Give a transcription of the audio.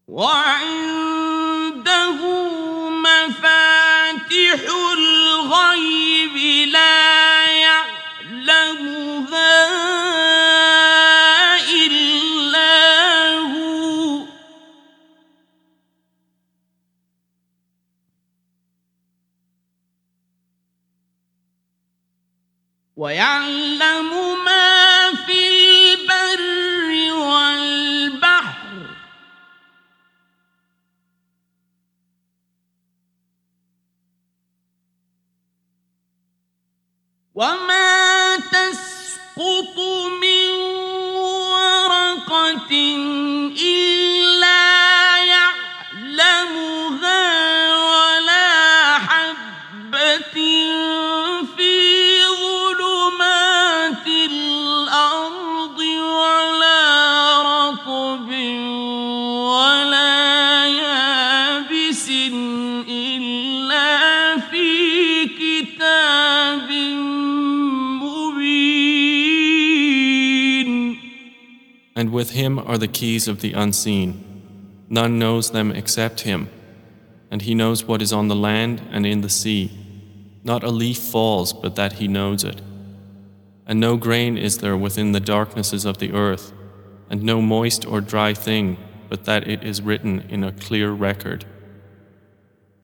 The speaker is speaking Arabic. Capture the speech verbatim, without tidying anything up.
وعنده مفاتح الغيب لا يعلمها إلا هو ويعلم ما في البر والبحر وما تسقط من ورقة إلا يعلمها ولا حبة في ظلمات الأرض ولا رطب ولا يابس إلا في كتاب And with him are the keys of the unseen. None knows them except him. And he knows what is on the land and in the sea. Not a leaf falls but that he knows it. And no grain is there within the darknesses of the earth, and no moist or dry thing but that it is written in a clear record.